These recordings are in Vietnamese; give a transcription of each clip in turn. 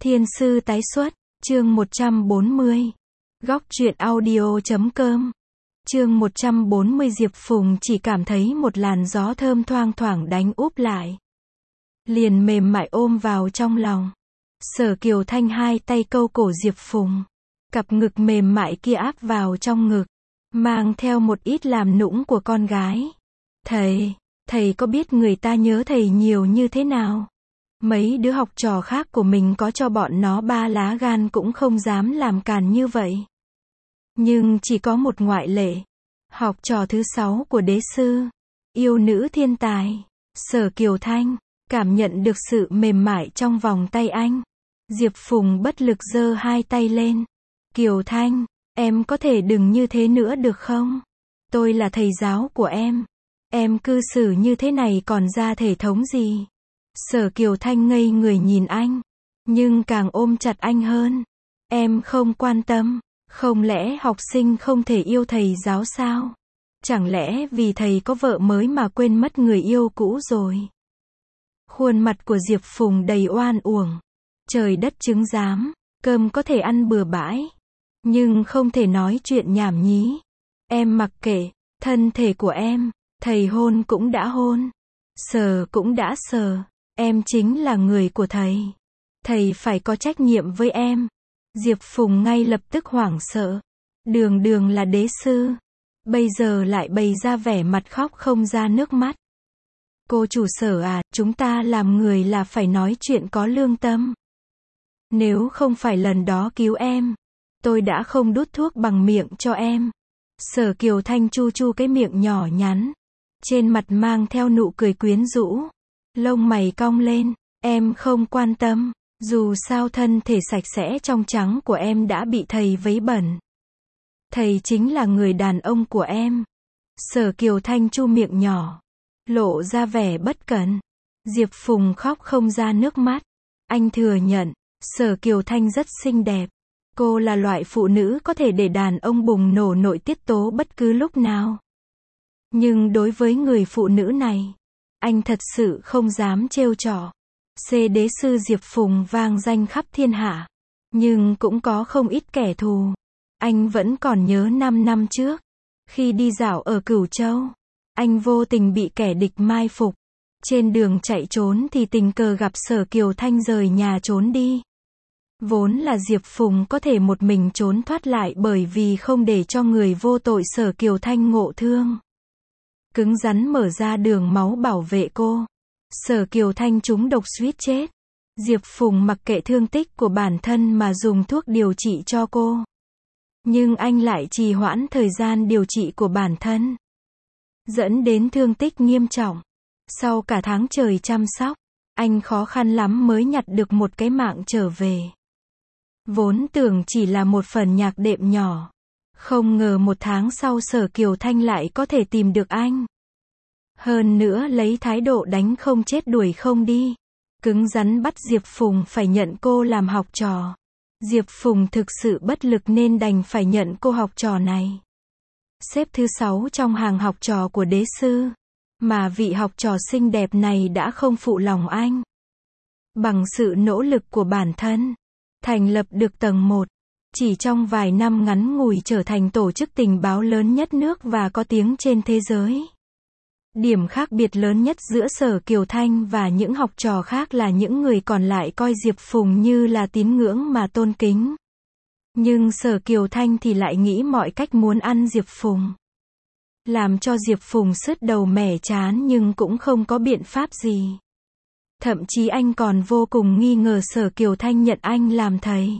Thiên sư tái xuất, chương 140. Góc truyện audio.com. Chương 140 Diệp Phùng chỉ cảm thấy một làn gió thơm thoang thoảng đánh úp lại. Liền mềm mại ôm vào trong lòng. Sở Kiều Thanh hai tay câu cổ Diệp Phùng. Cặp ngực mềm mại kia áp vào trong ngực. Mang theo một ít làm nũng của con gái. Thầy có biết người ta nhớ thầy nhiều như thế nào? Mấy đứa học trò khác của mình có cho bọn nó 3 lá gan cũng không dám làm càn như vậy. Nhưng chỉ có một ngoại lệ. Học trò thứ 6 của đế sư. Yêu nữ thiên tài. Sở Kiều Thanh. Cảm nhận được sự mềm mại trong vòng tay anh. Diệp Phùng bất lực giơ hai tay lên. Kiều Thanh, em có thể đừng như thế nữa được không? Tôi là thầy giáo của em. Em cư xử như thế này còn ra thể thống gì? Sở Kiều Thanh ngây người nhìn anh. Nhưng càng ôm chặt anh hơn. Em không quan tâm. Không lẽ học sinh không thể yêu thầy giáo sao? Chẳng lẽ vì thầy có vợ mới mà quên mất người yêu cũ rồi? Khuôn mặt của Diệp Phùng đầy oan uổng. Trời đất chứng giám. Cơm có thể ăn bừa bãi. Nhưng không thể nói chuyện nhảm nhí. Em mặc kệ. Thân thể của em. Thầy hôn cũng đã hôn. Sờ cũng đã sờ. Em chính là người của thầy. Thầy phải có trách nhiệm với em. Diệp Phùng ngay lập tức hoảng sợ. Đường là đế sư. Bây giờ lại bày ra vẻ mặt khóc không ra nước mắt. Cô chủ Sở à, chúng ta làm người là phải nói chuyện có lương tâm. Nếu không phải lần đó cứu em, tôi đã không đút thuốc bằng miệng cho em. Sở Kiều Thanh chu chu cái miệng nhỏ nhắn. Trên mặt mang theo nụ cười quyến rũ. Lông mày cong lên. Em không quan tâm. Dù sao thân thể sạch sẽ trong trắng của em đã bị thầy vấy bẩn. Thầy chính là người đàn ông của em. Sở Kiều Thanh chu miệng nhỏ. Lộ ra vẻ bất cẩn. Diệp Phùng khóc không ra nước mắt. Anh thừa nhận. Sở Kiều Thanh rất xinh đẹp. Cô là loại phụ nữ có thể để đàn ông bùng nổ nội tiết tố bất cứ lúc nào. Nhưng đối với người phụ nữ này, anh thật sự không dám trêu chọc. Đế sư Diệp Phùng vang danh khắp thiên hạ. Nhưng cũng có không ít kẻ thù. Anh vẫn còn nhớ 5 năm trước. Khi đi dạo ở Cửu Châu, anh vô tình bị kẻ địch mai phục. Trên đường chạy trốn thì tình cờ gặp Sở Kiều Thanh rời nhà trốn đi. Vốn là Diệp Phùng có thể một mình trốn thoát lại bởi vì không để cho người vô tội Sở Kiều Thanh ngộ thương. Cứng rắn mở ra đường máu bảo vệ cô. Sở Kiều Thanh trúng độc suýt chết. Diệp Phùng mặc kệ thương tích của bản thân mà dùng thuốc điều trị cho cô. Nhưng anh lại trì hoãn thời gian điều trị của bản thân. Dẫn đến thương tích nghiêm trọng. Sau cả tháng trời chăm sóc, anh khó khăn lắm mới nhặt được một cái mạng trở về. Vốn tưởng chỉ là một phần nhạc đệm nhỏ. Không ngờ 1 tháng sau Sở Kiều Thanh lại có thể tìm được anh. Hơn nữa lấy thái độ đánh không chết đuổi không đi. Cứng rắn bắt Diệp Phùng phải nhận cô làm học trò. Diệp Phùng thực sự bất lực nên đành phải nhận cô học trò này. Xếp thứ 6 trong hàng học trò của đế sư. Mà vị học trò xinh đẹp này đã không phụ lòng anh. Bằng sự nỗ lực của bản thân, thành lập được tầng 1. Chỉ trong vài năm ngắn ngủi trở thành tổ chức tình báo lớn nhất nước và có tiếng trên thế giới. Điểm khác biệt lớn nhất giữa Sở Kiều Thanh và những học trò khác là những người còn lại coi Diệp Phùng như là tín ngưỡng mà tôn kính. Nhưng Sở Kiều Thanh thì lại nghĩ mọi cách muốn ăn Diệp Phùng. Làm cho Diệp Phùng sứt đầu mẻ trán nhưng cũng không có biện pháp gì. Thậm chí anh còn vô cùng nghi ngờ Sở Kiều Thanh nhận anh làm thầy.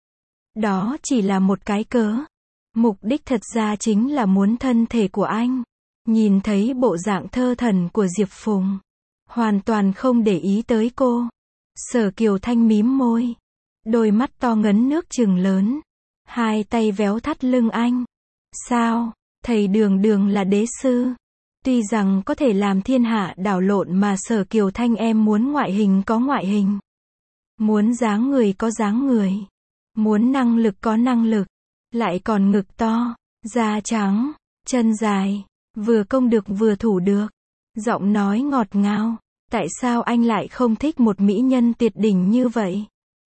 Đó chỉ là một cái cớ. Mục đích thật ra chính là muốn thân thể của anh. Nhìn thấy bộ dạng thơ thần của Diệp Phùng. Hoàn toàn không để ý tới cô. Sở Kiều Thanh mím môi. Đôi mắt to ngấn nước trừng lớn. Hai tay véo thắt lưng anh. Sao? Thầy đường là đế sư. Tuy rằng có thể làm thiên hạ đảo lộn mà Sở Kiều Thanh em muốn ngoại hình có ngoại hình. Muốn dáng người có dáng người. Muốn năng lực có năng lực. Lại còn ngực to, da trắng, chân dài. Vừa công được vừa thủ được. Giọng nói ngọt ngào. Tại sao anh lại không thích một mỹ nhân tuyệt đỉnh như vậy?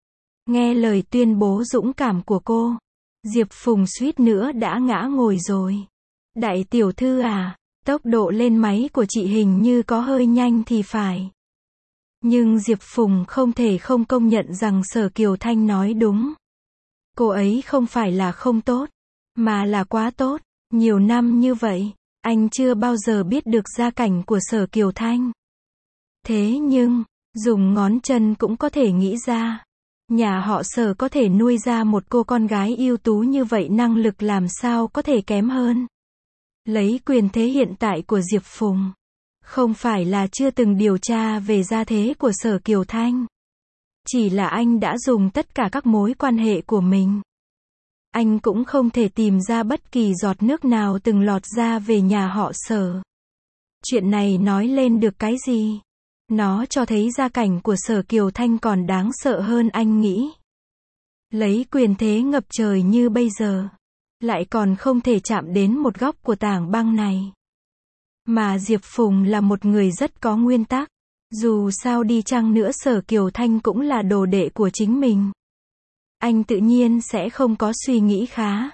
Nghe lời tuyên bố dũng cảm của cô, Diệp Phùng suýt nữa đã ngã ngồi rồi. Đại tiểu thư à, tốc độ lên máy của chị hình như có hơi nhanh thì phải. Nhưng Diệp Phùng không thể không công nhận rằng Sở Kiều Thanh nói đúng. Cô ấy không phải là không tốt, mà là quá tốt. Nhiều năm như vậy, anh chưa bao giờ biết được gia cảnh của Sở Kiều Thanh. Thế nhưng, dùng ngón chân cũng có thể nghĩ ra. Nhà họ Sở có thể nuôi ra một cô con gái ưu tú như vậy, năng lực làm sao có thể kém hơn. Lấy quyền thế hiện tại của Diệp Phùng, không phải là chưa từng điều tra về gia thế của Sở Kiều Thanh. Chỉ là anh đã dùng tất cả các mối quan hệ của mình. Anh cũng không thể tìm ra bất kỳ giọt nước nào từng lọt ra về nhà họ Sở. Chuyện này nói lên được cái gì? Nó cho thấy gia cảnh của Sở Kiều Thanh còn đáng sợ hơn anh nghĩ. Lấy quyền thế ngập trời như bây giờ, lại còn không thể chạm đến một góc của tảng băng này. Mà Diệp Phùng là một người rất có nguyên tắc. Dù sao đi chăng nữa Sở Kiều Thanh cũng là đồ đệ của chính mình. Anh tự nhiên sẽ không có suy nghĩ khá.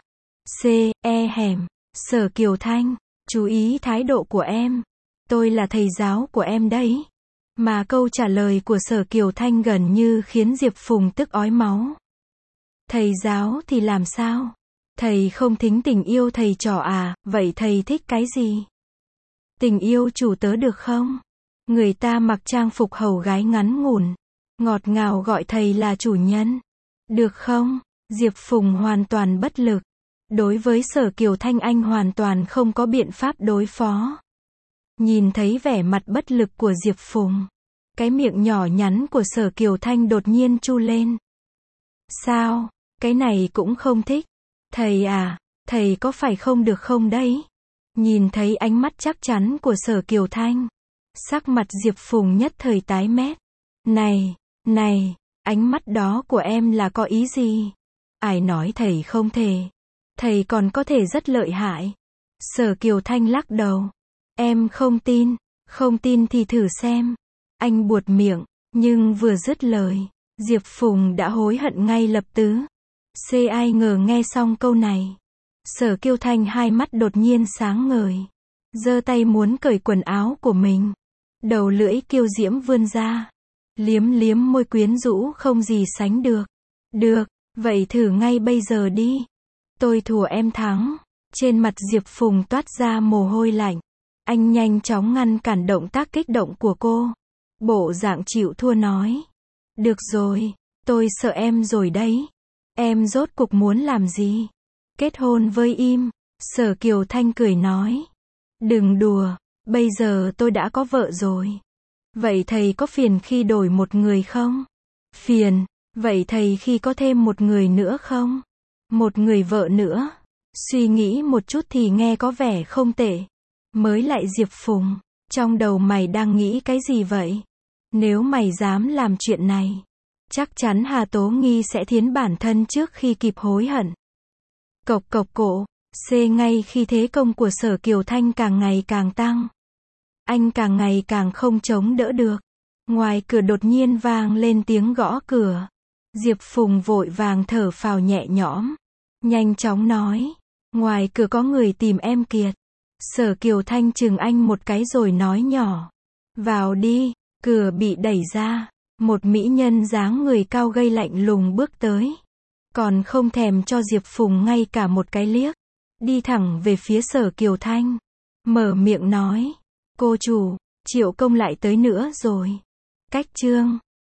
Sở Kiều Thanh, chú ý thái độ của em. Tôi là thầy giáo của em đấy. Mà câu trả lời của Sở Kiều Thanh gần như khiến Diệp Phùng tức ói máu. Thầy giáo thì làm sao? Thầy không thính tình yêu thầy trò à, vậy thầy thích cái gì? Tình yêu chủ tớ được không? Người ta mặc trang phục hầu gái ngắn ngủn, ngọt ngào gọi thầy là chủ nhân. Được không? Diệp Phùng hoàn toàn bất lực. Đối với Sở Kiều Thanh anh hoàn toàn không có biện pháp đối phó. Nhìn thấy vẻ mặt bất lực của Diệp Phùng, cái miệng nhỏ nhắn của Sở Kiều Thanh đột nhiên chu lên. Sao? Cái này cũng không thích. Thầy à, thầy có phải không được không đấy? Nhìn thấy ánh mắt chắc chắn của Sở Kiều Thanh, sắc mặt Diệp Phùng nhất thời tái mét. Này, ánh mắt đó của em là có ý gì? Ai nói thầy không thể? Thầy còn có thể rất lợi hại. Sở Kiều Thanh lắc đầu. Em không tin thì thử xem. Anh buột miệng, nhưng vừa dứt lời, Diệp Phùng đã hối hận ngay lập tức. Ai ngờ nghe xong câu này, Sở Kiều Thanh hai mắt đột nhiên sáng ngời, giơ tay muốn cởi quần áo của mình. Đầu lưỡi kiêu diễm vươn ra, liếm liếm môi quyến rũ không gì sánh được. Được, vậy thử ngay bây giờ đi. Tôi thua em thắng. Trên mặt Diệp Phùng toát ra mồ hôi lạnh. Anh nhanh chóng ngăn cản động tác kích động của cô. Bộ dạng chịu thua nói. Được rồi, tôi sợ em rồi đấy. Em rốt cục muốn làm gì? Kết hôn với im. Sở Kiều Thanh cười nói. Đừng đùa, bây giờ tôi đã có vợ rồi. Vậy thầy có phiền khi đổi một người không? Phiền, vậy thầy khi có thêm một người nữa không? Một người vợ nữa. Suy nghĩ một chút thì nghe có vẻ không tệ. Mới lại Diệp Phùng, trong đầu mày đang nghĩ cái gì vậy? Nếu mày dám làm chuyện này, chắc chắn Hà Tố Nghi sẽ thiến bản thân trước khi kịp hối hận. Cộc cộc cổ, ngay khi thế công của Sở Kiều Thanh càng ngày càng tăng. Anh càng ngày càng không chống đỡ được. Ngoài cửa đột nhiên vang lên tiếng gõ cửa. Diệp Phùng vội vàng thở phào nhẹ nhõm. Nhanh chóng nói. Ngoài cửa có người tìm em Kiệt. Sở Kiều Thanh chừng anh một cái rồi nói nhỏ. Vào đi. Cửa bị đẩy ra. Một mỹ nhân dáng người cao gầy lạnh lùng bước tới. Còn không thèm cho Diệp Phùng ngay cả một cái liếc. Đi thẳng về phía Sở Kiều Thanh. Mở miệng nói. Cô chủ, Triệu Công lại tới nữa rồi. Cách chương